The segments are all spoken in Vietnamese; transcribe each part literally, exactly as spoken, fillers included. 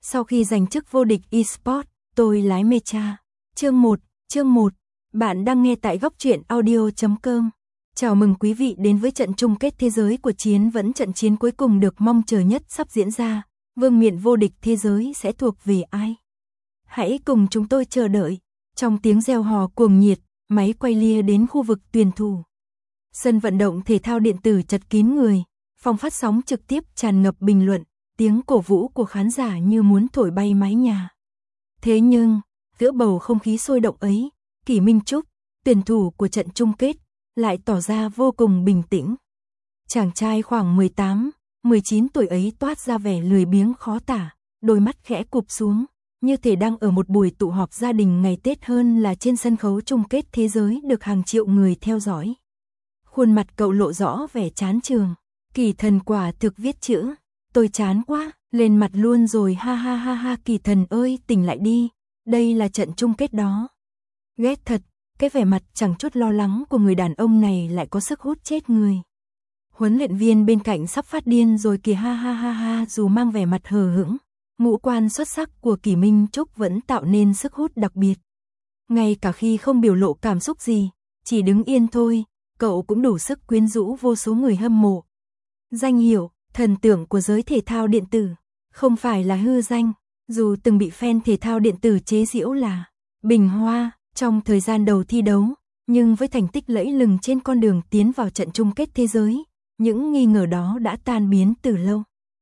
Sau khi giành chức vô địch eSports, tôi lái Mecha. Chương một, chương một. Bạn đang nghe tại góc truyện audio chấm com. Chào mừng quý vị đến với trận chung kết thế giới của chiến vẫn trận chiến cuối cùng được mong chờ nhất sắp diễn ra. Vương miện vô địch thế giới sẽ thuộc về ai? Hãy cùng chúng tôi chờ đợi. Trong tiếng reo hò cuồng nhiệt, máy quay lia đến khu vực tuyển thủ. Sân vận động thể thao điện tử chật kín người, phòng phát sóng trực tiếp tràn ngập bình luận, tiếng cổ vũ của khán giả như muốn thổi bay mái nhà. Thế nhưng, giữa bầu không khí sôi động ấy, Kỷ Minh Trúc, tuyển thủ của trận chung kết, lại tỏ ra vô cùng bình tĩnh. Chàng trai khoảng mười tám, mười chín tuổi ấy toát ra vẻ lười biếng khó tả, đôi mắt khẽ cụp xuống, như thể đang ở một buổi tụ họp gia đình ngày Tết hơn là trên sân khấu chung kết thế giới được hàng triệu người theo dõi. Khuôn mặt cậu lộ rõ vẻ chán chường. Kỳ Thần quả thực viết chữ, tôi chán quá, lên mặt luôn rồi, ha ha ha ha. Kỳ Thần ơi, tỉnh lại đi, đây là trận chung kết đó. Ghét thật, cái vẻ mặt chẳng chút lo lắng của người đàn ông này lại có sức hút chết người. Huấn luyện viên bên cạnh sắp phát điên rồi kìa, ha ha ha ha. Dù mang vẻ mặt hờ hững, ngũ quan xuất sắc của Kỷ Minh Trúc vẫn tạo nên sức hút đặc biệt. Ngay cả khi không biểu lộ cảm xúc gì, chỉ đứng yên thôi, cậu cũng đủ sức quyến rũ vô số người hâm mộ. Danh hiệu, thần tượng của giới thể thao điện tử, không phải là hư danh, dù từng bị fan thể thao điện tử chế giễu là bình hoa trong thời gian đầu thi đấu, nhưng với thành tích lẫy lừng trên con đường tiến vào trận chung kết thế giới, những nghi ngờ đó đã tan biến từ lâu.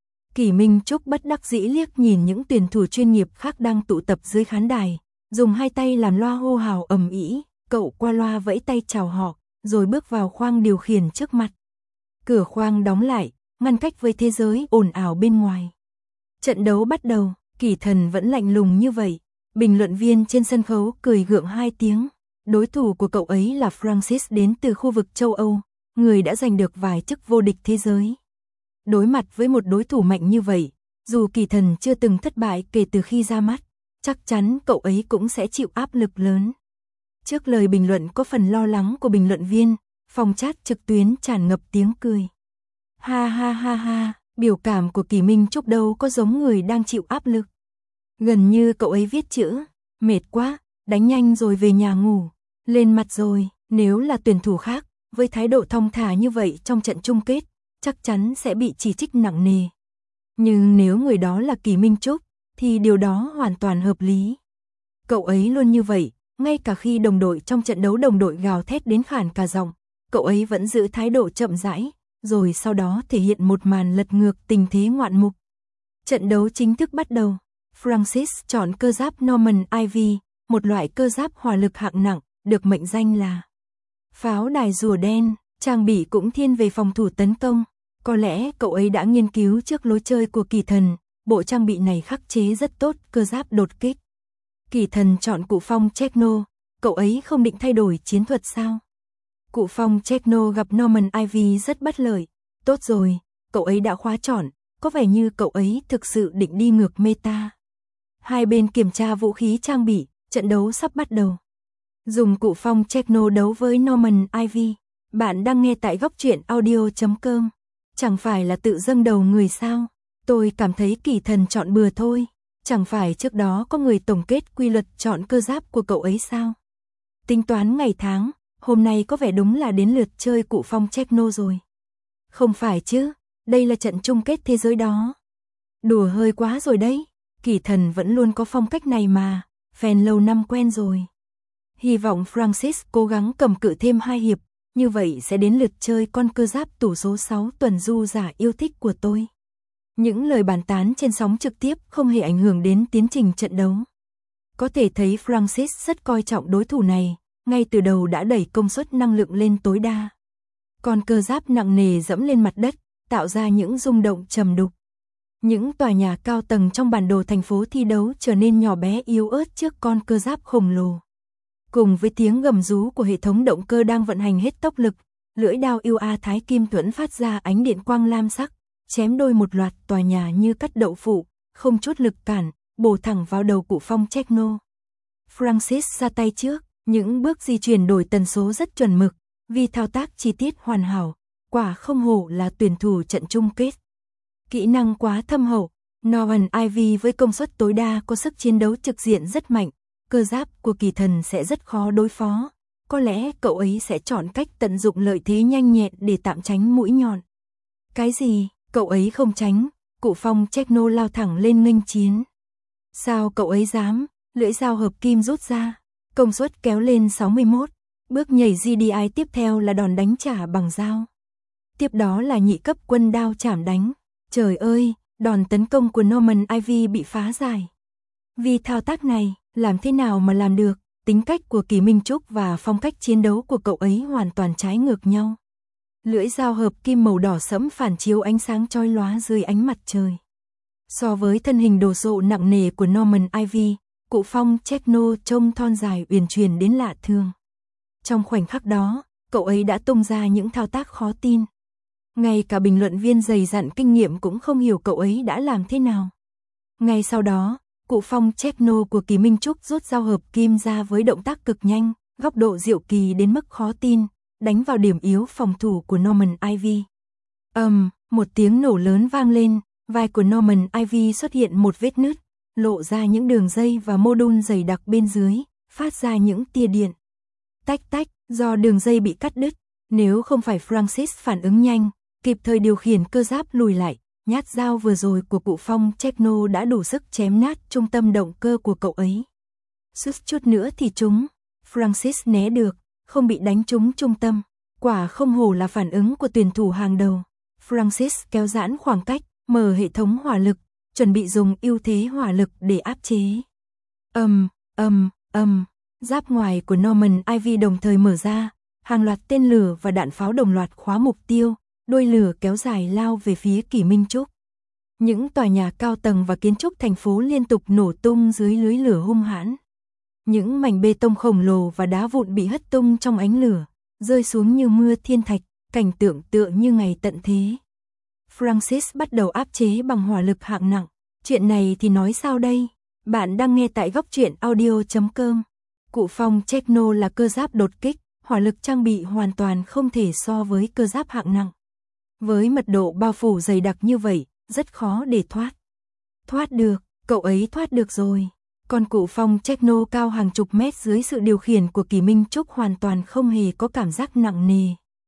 Kỷ Minh Trúc bất đắc dĩ liếc nhìn những tuyển thủ chuyên nghiệp khác đang tụ tập dưới khán đài, dùng hai tay làm loa hô hào ầm ĩ, cậu qua loa vẫy tay chào họ, rồi bước vào khoang điều khiển trước mặt. Cửa khoang đóng lại, ngăn cách với thế giới ồn ào bên ngoài. Trận đấu bắt đầu, Kỷ Thần vẫn lạnh lùng như vậy. Bình luận viên trên sân khấu cười gượng hai tiếng. Đối thủ của cậu ấy là Francis đến từ khu vực châu Âu, người đã giành được vài chức vô địch thế giới. Đối mặt với một đối thủ mạnh như vậy, dù Kỷ Thần chưa từng thất bại kể từ khi ra mắt, chắc chắn cậu ấy cũng sẽ chịu áp lực lớn. Trước lời bình luận có phần lo lắng của bình luận viên, phòng chat trực tuyến tràn ngập tiếng cười. Ha ha ha ha, biểu cảm của Kỷ Minh Trúc đâu có giống người đang chịu áp lực. Gần như cậu ấy viết chữ, mệt quá, đánh nhanh rồi về nhà ngủ, lên mặt rồi. Nếu là tuyển thủ khác, với thái độ thong thả như vậy trong trận chung kết, chắc chắn sẽ bị chỉ trích nặng nề. Nhưng nếu người đó là Kỷ Minh Trúc, thì điều đó hoàn toàn hợp lý. Cậu ấy luôn như vậy, ngay cả khi đồng đội trong trận đấu đồng đội gào thét đến khản cả giọng, cậu ấy vẫn giữ thái độ chậm rãi, rồi sau đó thể hiện một màn lật ngược tình thế ngoạn mục. Trận đấu chính thức bắt đầu. Francis chọn cơ giáp Norman Ivy, một loại cơ giáp hỏa lực hạng nặng, được mệnh danh là pháo đài rùa đen, trang bị cũng thiên về phòng thủ tấn công. Có lẽ cậu ấy đã nghiên cứu trước lối chơi của Kỷ Thần, bộ trang bị này khắc chế rất tốt cơ giáp đột kích. Kỷ Thần chọn cụ phong Techno, cậu ấy không định thay đổi chiến thuật sao? Cụ phong Techno gặp Norman Ivy rất bất lợi. Tốt rồi, cậu ấy đã khóa chọn, có vẻ như cậu ấy thực sự định đi ngược meta. Hai bên kiểm tra vũ khí trang bị, trận đấu sắp bắt đầu. Dùng cụ phong Techno đấu với Norman Ivy. Bạn đang nghe tại góc truyện audio chấm com. Chẳng phải là tự dâng đầu người sao? Tôi cảm thấy Kỷ Thần chọn bừa thôi. Chẳng phải trước đó có người tổng kết quy luật chọn cơ giáp của cậu ấy sao? Tính toán ngày tháng, hôm nay có vẻ đúng là đến lượt chơi cụ phong Techno rồi. Không phải chứ, đây là trận chung kết thế giới đó. Đùa hơi quá rồi đấy, Kỷ Thần vẫn luôn có phong cách này mà, fan lâu năm quen rồi. Hy vọng Francis cố gắng cầm cự thêm hai hiệp, như vậy sẽ đến lượt chơi con cơ giáp tủ số sáu tuần du giả yêu thích của tôi. Những lời bàn tán trên sóng trực tiếp không hề ảnh hưởng đến tiến trình trận đấu. Có thể thấy Francis rất coi trọng đối thủ này, ngay từ đầu đã đẩy công suất năng lượng lên tối đa. Con cơ giáp nặng nề dẫm lên mặt đất, tạo ra những rung động trầm đục. Những tòa nhà cao tầng trong bản đồ thành phố thi đấu trở nên nhỏ bé yếu ớt trước con cơ giáp khổng lồ. Cùng với tiếng gầm rú của hệ thống động cơ đang vận hành hết tốc lực, lưỡi đao U A Thái Kim Thuẫn phát ra ánh điện quang lam sắc, chém đôi một loạt tòa nhà như cắt đậu phụ, không chút lực cản, bổ thẳng vào đầu cụ phong Techno. Francis ra tay trước, những bước di chuyển đổi tần số rất chuẩn mực, vì thao tác chi tiết hoàn hảo, quả không hổ là tuyển thủ trận chung kết. Kỹ năng quá thâm hậu, Norman Ivy với công suất tối đa có sức chiến đấu trực diện rất mạnh, cơ giáp của kỳ thần sẽ rất khó đối phó. Có lẽ cậu ấy sẽ chọn cách tận dụng lợi thế nhanh nhẹn để tạm tránh mũi nhọn. Cái gì? Cậu ấy không tránh, Cụ Phong Techno lao thẳng lên nghênh chiến. Sao cậu ấy dám? Lưỡi dao hợp kim rút ra, công suất kéo lên sáu mươi mốt, bước nhảy giê đê i tiếp theo là đòn đánh trả bằng dao. Tiếp đó là nhị cấp quân đao chảm đánh. Trời ơi, đòn tấn công của Norman Ivy bị phá giải. Vì thao tác này, làm thế nào mà làm được? Tính cách của Kỳ Minh Trúc và phong cách chiến đấu của cậu ấy hoàn toàn trái ngược nhau. Lưỡi dao hợp kim màu đỏ sẫm phản chiếu ánh sáng chói lóa dưới ánh mặt trời. So với thân hình đồ sộ nặng nề của Norman Ivy, Cụ Phong Techno trông thon dài uyển chuyển đến lạ thường. Trong khoảnh khắc đó, cậu ấy đã tung ra những thao tác khó tin. Ngay cả bình luận viên dày dặn kinh nghiệm cũng không hiểu cậu ấy đã làm thế nào. Ngay sau đó, Cụ Phong Techno của Kỳ Minh Trúc rút dao hợp kim ra với động tác cực nhanh, góc độ diệu kỳ đến mức khó tin, đánh vào điểm yếu phòng thủ của Norman Ivy. Ầm, um, một tiếng nổ lớn vang lên, vai của Norman Ivy xuất hiện một vết nứt, lộ ra những đường dây và mô đun dày đặc bên dưới, phát ra những tia điện. Tách tách, do đường dây bị cắt đứt, nếu không phải Francis phản ứng nhanh, kịp thời điều khiển cơ giáp lùi lại, nhát dao vừa rồi của Cụ Phong Techno đã đủ sức chém nát trung tâm động cơ của cậu ấy. Suýt chút nữa thì trúng, Francis né được, không bị đánh trúng trung tâm. Quả không hổ là phản ứng của tuyển thủ hàng đầu. Francis kéo giãn khoảng cách, mở hệ thống hỏa lực, chuẩn bị dùng ưu thế hỏa lực để áp chế. Ầm, ầm, ầm, giáp ngoài của Norman Ivy đồng thời mở ra, hàng loạt tên lửa và đạn pháo đồng loạt khóa mục tiêu, đuôi lửa kéo dài lao về phía Kỳ Minh Trúc. Những tòa nhà cao tầng và kiến trúc thành phố liên tục nổ tung dưới lưới lửa hung hãn. Những mảnh bê tông khổng lồ và đá vụn bị hất tung trong ánh lửa, rơi xuống như mưa thiên thạch, cảnh tượng tựa như ngày tận thế. Francis bắt đầu áp chế bằng hỏa lực hạng nặng. Chuyện này thì nói sao đây? Bạn đang nghe tại góc truyện audio chấm com. Cụ Phong Techno là cơ giáp đột kích, hỏa lực trang bị hoàn toàn không thể so với cơ giáp hạng nặng. Với mật độ bao phủ dày đặc như vậy, rất khó để thoát. Thoát được, cậu ấy thoát được rồi. Còn Cụ Phong Techno cao hàng chục mét dưới sự điều khiển của Kỳ Minh Trúc hoàn toàn không hề có cảm giác nặng nề.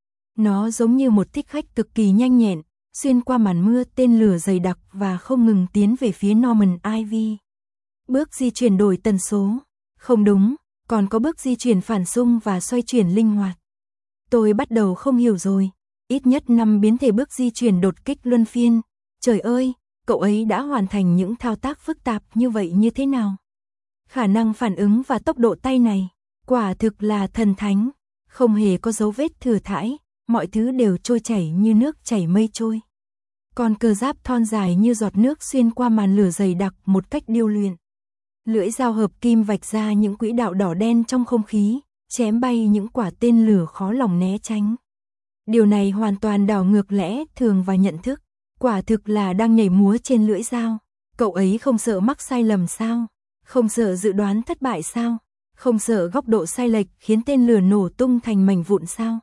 Nó giống như một thích khách cực kỳ nhanh nhẹn, xuyên qua màn mưa tên lửa dày đặc và không ngừng tiến về phía Norman Ivy. Bước di chuyển đổi tần số. Không đúng, còn có bước di chuyển phản xung và xoay chuyển linh hoạt. Tôi bắt đầu không hiểu rồi. Ít nhất năm biến thể bước di chuyển đột kích luân phiên. Trời ơi, cậu ấy đã hoàn thành những thao tác phức tạp như vậy như thế nào? Khả năng phản ứng và tốc độ tay này, quả thực là thần thánh. Không hề có dấu vết thừa thãi, mọi thứ đều trôi chảy như nước chảy mây trôi. Còn cơ giáp thon dài như giọt nước xuyên qua màn lửa dày đặc một cách điêu luyện. Lưỡi dao hợp kim vạch ra những quỹ đạo đỏ đen trong không khí, chém bay những quả tên lửa khó lòng né tránh. Điều này hoàn toàn đảo ngược lẽ thường và nhận thức, quả thực là đang nhảy múa trên lưỡi dao. Cậu ấy không sợ mắc sai lầm sao? Không sợ dự đoán thất bại sao? Không sợ góc độ sai lệch khiến tên lửa nổ tung thành mảnh vụn sao?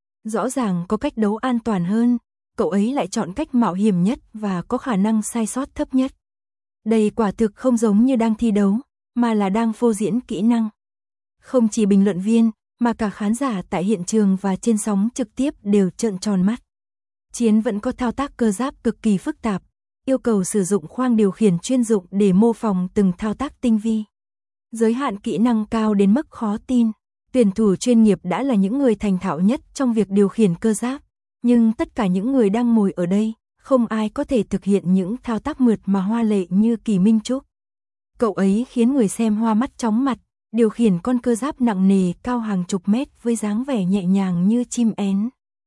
Rõ ràng có cách đấu an toàn hơn, cậu ấy lại chọn cách mạo hiểm nhất và có khả năng sai sót thấp nhất. Đây quả thực không giống như đang thi đấu, mà là đang phô diễn kỹ năng. Không chỉ bình luận viên, mà cả khán giả tại hiện trường và trên sóng trực tiếp đều trợn tròn mắt. Chiến vẫn có thao tác cơ giáp cực kỳ phức tạp, yêu cầu sử dụng khoang điều khiển chuyên dụng để mô phỏng từng thao tác tinh vi. Giới hạn kỹ năng cao đến mức khó tin. Tuyển thủ chuyên nghiệp đã là những người thành thạo nhất trong việc điều khiển cơ giáp, nhưng tất cả những người đang ngồi ở đây, không ai có thể thực hiện những thao tác mượt mà hoa lệ như Kỳ Minh Trúc. Cậu ấy khiến người xem hoa mắt chóng mặt, điều khiển con cơ giáp nặng nề cao hàng chục mét với dáng vẻ nhẹ nhàng như chim én.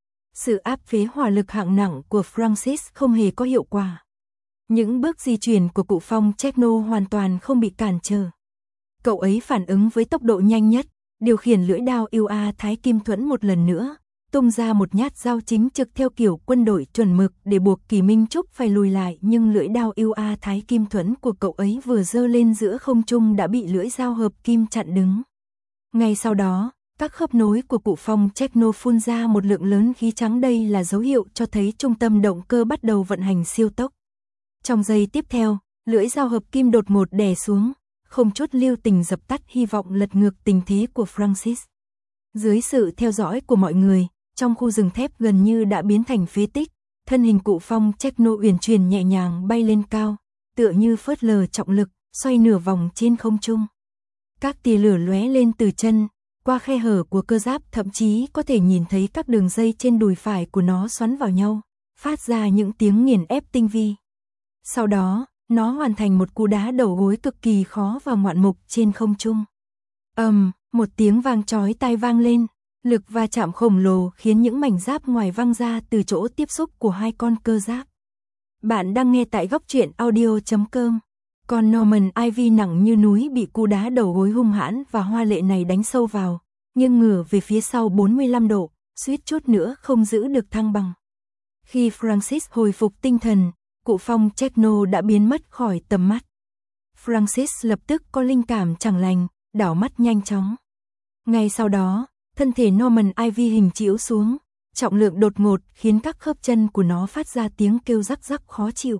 Sự áp chế hỏa lực hạng nặng của Francis không hề có hiệu quả. Những bước di chuyển của Cụ Phong Techno hoàn toàn không bị cản trở. Cậu ấy phản ứng với tốc độ nhanh nhất, điều khiển lưỡi đao u a Thái Kim Thuẫn một lần nữa, tung ra một nhát dao chính trực theo kiểu quân đội chuẩn mực để buộc Kỳ Minh Trúc phải lùi lại, nhưng lưỡi đao u a Thái Kim Thuẫn của cậu ấy vừa giơ lên giữa không trung đã bị lưỡi dao hợp kim chặn đứng. Ngay sau đó, các khớp nối của Cụ Phong Techno phun ra một lượng lớn khí trắng, đây là dấu hiệu cho thấy trung tâm động cơ bắt đầu vận hành siêu tốc. Trong giây tiếp theo, lưỡi dao hợp kim đột ngột đè xuống, không chút lưu tình dập tắt hy vọng lật ngược tình thế của Francis. Dưới sự theo dõi của mọi người, trong khu rừng thép gần như đã biến thành phế tích, thân hình cụ Phong Techno uyển chuyển nhẹ nhàng bay lên cao, tựa như phớt lờ trọng lực, xoay nửa vòng trên không trung. Các tia lửa lóe lên từ chân, qua khe hở của cơ giáp thậm chí có thể nhìn thấy các đường dây trên đùi phải của nó xoắn vào nhau, phát ra những tiếng nghiền ép tinh vi. Sau đó, nó hoàn thành một cú đá đầu gối cực kỳ khó và ngoạn mục trên không trung. Ầm, um, một tiếng vang chói tai vang lên, lực va chạm khổng lồ khiến những mảnh giáp ngoài văng ra từ chỗ tiếp xúc của hai con cơ giáp. Bạn đang nghe tại góc truyện audio chấm com. Con Norman Ivy nặng như núi bị cú đá đầu gối hung hãn và hoa lệ này đánh sâu vào, nghiêng ngửa về phía sau bốn mươi lăm độ, suýt chút nữa không giữ được thăng bằng. Khi Francis hồi phục tinh thần, cụ Phong Techno đã biến mất khỏi tầm mắt. Francis lập tức có linh cảm chẳng lành, đảo mắt nhanh chóng. Ngay sau đó, thân thể Norman Ivy hình chĩu xuống, trọng lượng đột ngột khiến các khớp chân của nó phát ra tiếng kêu rắc rắc khó chịu.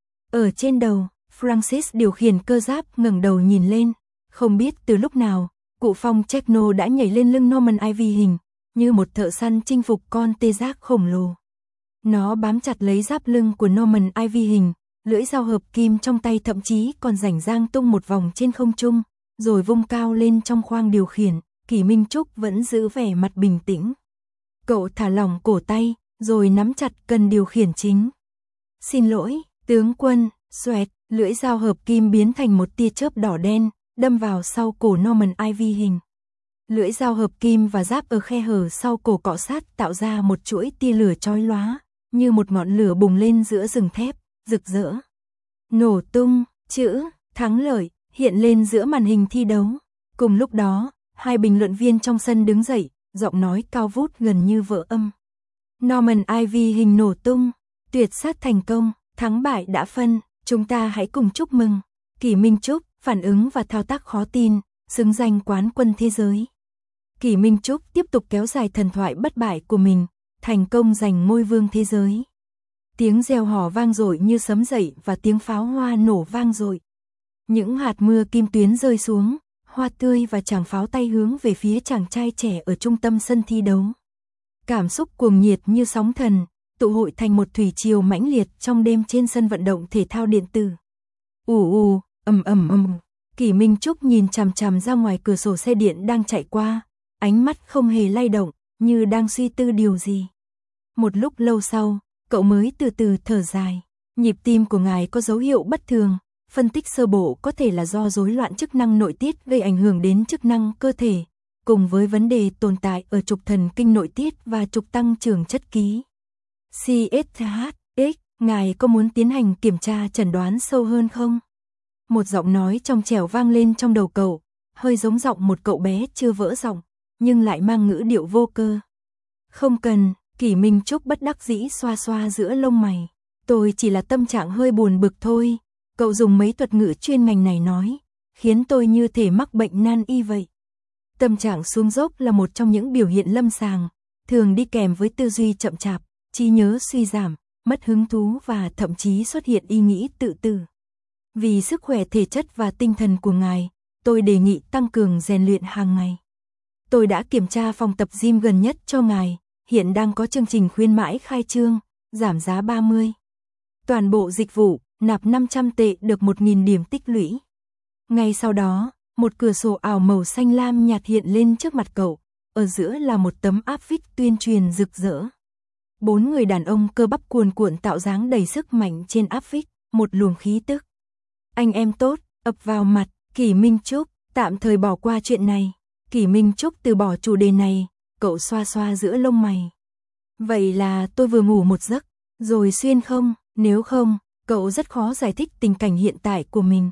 Ở trên đầu, Francis điều khiển cơ giáp ngẩng đầu nhìn lên, không biết từ lúc nào, cụ Phong Techno đã nhảy lên lưng Norman Ivy hình, như một thợ săn chinh phục con tê giác khổng lồ. Nó bám chặt lấy giáp lưng của Norman Ivy hình, lưỡi dao hợp kim trong tay thậm chí còn rảnh rang tung một vòng trên không trung, rồi vung cao lên trong khoang điều khiển. Kỷ Minh Trúc vẫn giữ vẻ mặt bình tĩnh. Cậu thả lỏng cổ tay, rồi nắm chặt cần điều khiển chính. Xin lỗi, tướng quân, xoẹt, lưỡi dao hợp kim biến thành một tia chớp đỏ đen, đâm vào sau cổ Norman Ivy hình. Lưỡi dao hợp kim và giáp ở khe hở sau cổ cọ sát tạo ra một chuỗi tia lửa chói lóa, như một ngọn lửa bùng lên giữa rừng thép, rực rỡ. Nổ tung, chữ, thắng lợi, hiện lên giữa màn hình thi đấu. Cùng lúc đó, hai bình luận viên trong sân đứng dậy, giọng nói cao vút gần như vỡ âm. Norman Ivy hình nổ tung, tuyệt sát thành công, thắng bại đã phân, chúng ta hãy cùng chúc mừng. Kỷ Minh Trúc, phản ứng và thao tác khó tin, xứng danh quán quân thế giới. Kỷ Minh Trúc tiếp tục kéo dài thần thoại bất bại của mình, thành công giành ngôi vương thế giới. Tiếng reo hò vang dội như sấm dậy và tiếng pháo hoa nổ vang dội. Những hạt mưa kim tuyến rơi xuống, hoa tươi và tràng pháo tay hướng về phía chàng trai trẻ ở trung tâm sân thi đấu. Cảm xúc cuồng nhiệt như sóng thần, tụ hội thành một thủy triều mãnh liệt trong đêm trên sân vận động thể thao điện tử. Ù ù, ầm ầm ầm. Kỷ Minh Trúc nhìn chằm chằm ra ngoài cửa sổ xe điện đang chạy qua, ánh mắt không hề lay động, như đang suy tư điều gì. Một lúc lâu sau, cậu mới từ từ thở dài. Nhịp tim của ngài có dấu hiệu bất thường, phân tích sơ bộ có thể là do rối loạn chức năng nội tiết gây ảnh hưởng đến chức năng cơ thể, cùng với vấn đề tồn tại ở trục thần kinh nội tiết và trục tăng trưởng chất ký. xê ét hát ích, ngài có muốn tiến hành kiểm tra chẩn đoán sâu hơn không? Một giọng nói trong trẻo vang lên trong đầu cậu, hơi giống giọng một cậu bé chưa vỡ giọng, nhưng lại mang ngữ điệu vô cơ. Không cần, Kỷ Minh Trúc bất đắc dĩ xoa xoa giữa lông mày. Tôi chỉ là tâm trạng hơi buồn bực thôi. Cậu dùng mấy thuật ngữ chuyên ngành này nói, khiến tôi như thể mắc bệnh nan y vậy. Tâm trạng xuống dốc là một trong những biểu hiện lâm sàng, thường đi kèm với tư duy chậm chạp, trí nhớ suy giảm, mất hứng thú và thậm chí xuất hiện ý nghĩ tự tử. Vì sức khỏe thể chất và tinh thần của ngài, tôi đề nghị tăng cường rèn luyện hàng ngày. Tôi đã kiểm tra phòng tập gym gần nhất cho ngài, hiện đang có chương trình khuyến mãi khai trương, giảm giá ba mươi. Toàn bộ dịch vụ, nạp năm trăm tệ được một nghìn điểm tích lũy. Ngay sau đó, một cửa sổ ảo màu xanh lam nhạt hiện lên trước mặt cậu, ở giữa là một tấm áp phích tuyên truyền rực rỡ. Bốn người đàn ông cơ bắp cuồn cuộn tạo dáng đầy sức mạnh trên áp phích, một luồng khí tức. Anh em tốt, ập vào mặt, Kỷ Minh Trúc, tạm thời bỏ qua chuyện này. Kỷ Minh Trúc từ bỏ chủ đề này, cậu xoa xoa giữa lông mày. Vậy là tôi vừa ngủ một giấc, rồi xuyên không, nếu không, cậu rất khó giải thích tình cảnh hiện tại của mình.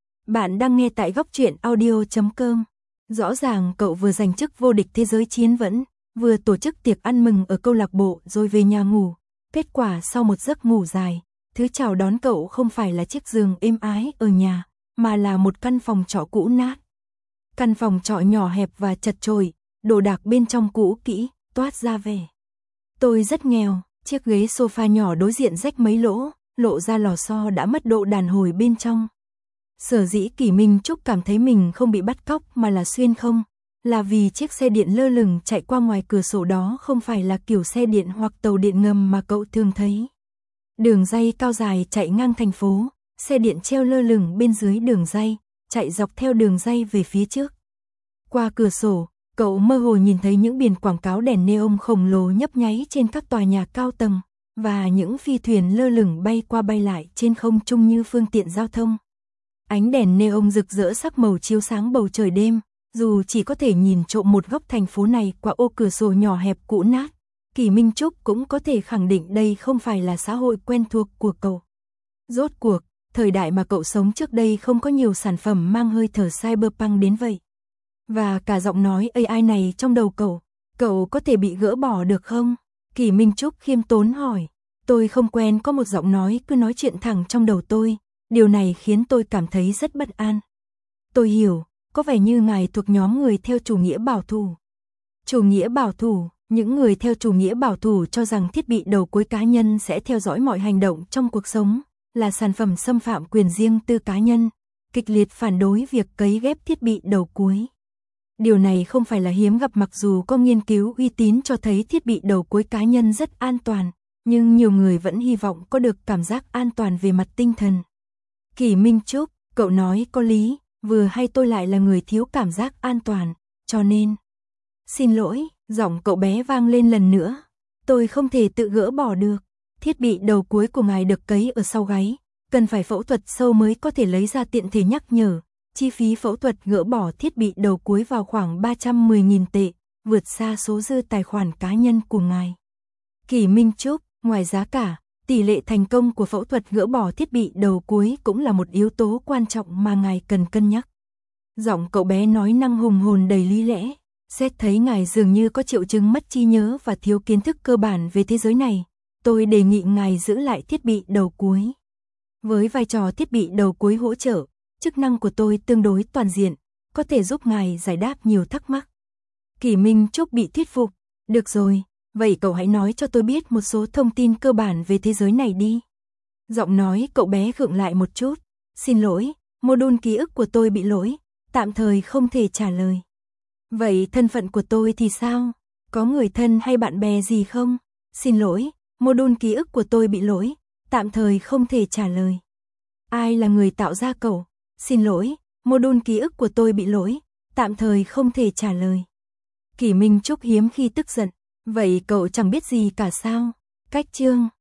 Bạn đang nghe tại góc truyện audio chấm com. Rõ ràng cậu vừa giành chức vô địch thế giới chiến vẫn, vừa tổ chức tiệc ăn mừng ở câu lạc bộ rồi về nhà ngủ. Kết quả sau một giấc ngủ dài, thứ chào đón cậu không phải là chiếc giường êm ái ở nhà, mà là một căn phòng trọ cũ nát. Căn phòng trọ nhỏ hẹp và chật chội, đồ đạc bên trong cũ kỹ, toát ra vẻ. Tôi rất nghèo, chiếc ghế sofa nhỏ đối diện rách mấy lỗ, lộ ra lò xo đã mất độ đàn hồi bên trong. Sở dĩ Kỷ Minh Trúc cảm thấy mình không bị bắt cóc mà là xuyên không, là vì chiếc xe điện lơ lửng chạy qua ngoài cửa sổ đó không phải là kiểu xe điện hoặc tàu điện ngầm mà cậu thường thấy. Đường ray cao dài chạy ngang thành phố, xe điện treo lơ lửng bên dưới đường ray, chạy dọc theo đường ray về phía trước. Qua cửa sổ, cậu mơ hồ nhìn thấy những biển quảng cáo đèn neon khổng lồ nhấp nháy trên các tòa nhà cao tầng, và những phi thuyền lơ lửng bay qua bay lại trên không trung như phương tiện giao thông. Ánh đèn neon rực rỡ sắc màu chiếu sáng bầu trời đêm, dù chỉ có thể nhìn trộm một góc thành phố này qua ô cửa sổ nhỏ hẹp cũ nát, Kỷ Minh Trúc cũng có thể khẳng định đây không phải là xã hội quen thuộc của cậu. Rốt cuộc, thời đại mà cậu sống trước đây không có nhiều sản phẩm mang hơi thở cyberpunk đến vậy. Và cả giọng nói a i này trong đầu cậu, cậu có thể bị gỡ bỏ được không? Kỷ Minh Trúc khiêm tốn hỏi. Tôi không quen có một giọng nói cứ nói chuyện thẳng trong đầu tôi, điều này khiến tôi cảm thấy rất bất an. Tôi hiểu, có vẻ như ngài thuộc nhóm người theo chủ nghĩa bảo thủ. Chủ nghĩa bảo thủ, những người theo chủ nghĩa bảo thủ cho rằng thiết bị đầu cuối cá nhân sẽ theo dõi mọi hành động trong cuộc sống, là sản phẩm xâm phạm quyền riêng tư cá nhân, kịch liệt phản đối việc cấy ghép thiết bị đầu cuối. Điều này không phải là hiếm gặp, mặc dù có nghiên cứu uy tín cho thấy thiết bị đầu cuối cá nhân rất an toàn, nhưng nhiều người vẫn hy vọng có được cảm giác an toàn về mặt tinh thần. Kỷ Minh Trúc, cậu nói có lý, vừa hay tôi lại là người thiếu cảm giác an toàn, cho nên... Xin lỗi, giọng cậu bé vang lên lần nữa. Tôi không thể tự gỡ bỏ được. Thiết bị đầu cuối của ngài được cấy ở sau gáy, cần phải phẫu thuật sâu mới có thể lấy ra, tiện thể nhắc nhở. Chi phí phẫu thuật gỡ bỏ thiết bị đầu cuối vào khoảng ba trăm mười nghìn tệ, vượt xa số dư tài khoản cá nhân của ngài. Kỷ Minh Trúc, ngoài giá cả, tỷ lệ thành công của phẫu thuật gỡ bỏ thiết bị đầu cuối cũng là một yếu tố quan trọng mà ngài cần cân nhắc. Giọng cậu bé nói năng hùng hồn đầy lý lẽ. Xét thấy ngài dường như có triệu chứng mất trí nhớ và thiếu kiến thức cơ bản về thế giới này, tôi đề nghị ngài giữ lại thiết bị đầu cuối. Với vai trò thiết bị đầu cuối hỗ trợ, chức năng của tôi tương đối toàn diện, có thể giúp ngài giải đáp nhiều thắc mắc. Kỷ Minh Trúc bị thuyết phục. Được rồi, vậy cậu hãy nói cho tôi biết một số thông tin cơ bản về thế giới này đi. Giọng nói cậu bé gượng lại một chút. Xin lỗi, module ký ức của tôi bị lỗi, tạm thời không thể trả lời. Vậy thân phận của tôi thì sao? Có người thân hay bạn bè gì không? Xin lỗi, module ký ức của tôi bị lỗi, tạm thời không thể trả lời. Ai là người tạo ra cậu? Xin lỗi, module ký ức của tôi bị lỗi, tạm thời không thể trả lời. Kỷ Minh Trúc hiếm khi tức giận. Vậy cậu chẳng biết gì cả sao? Cách chương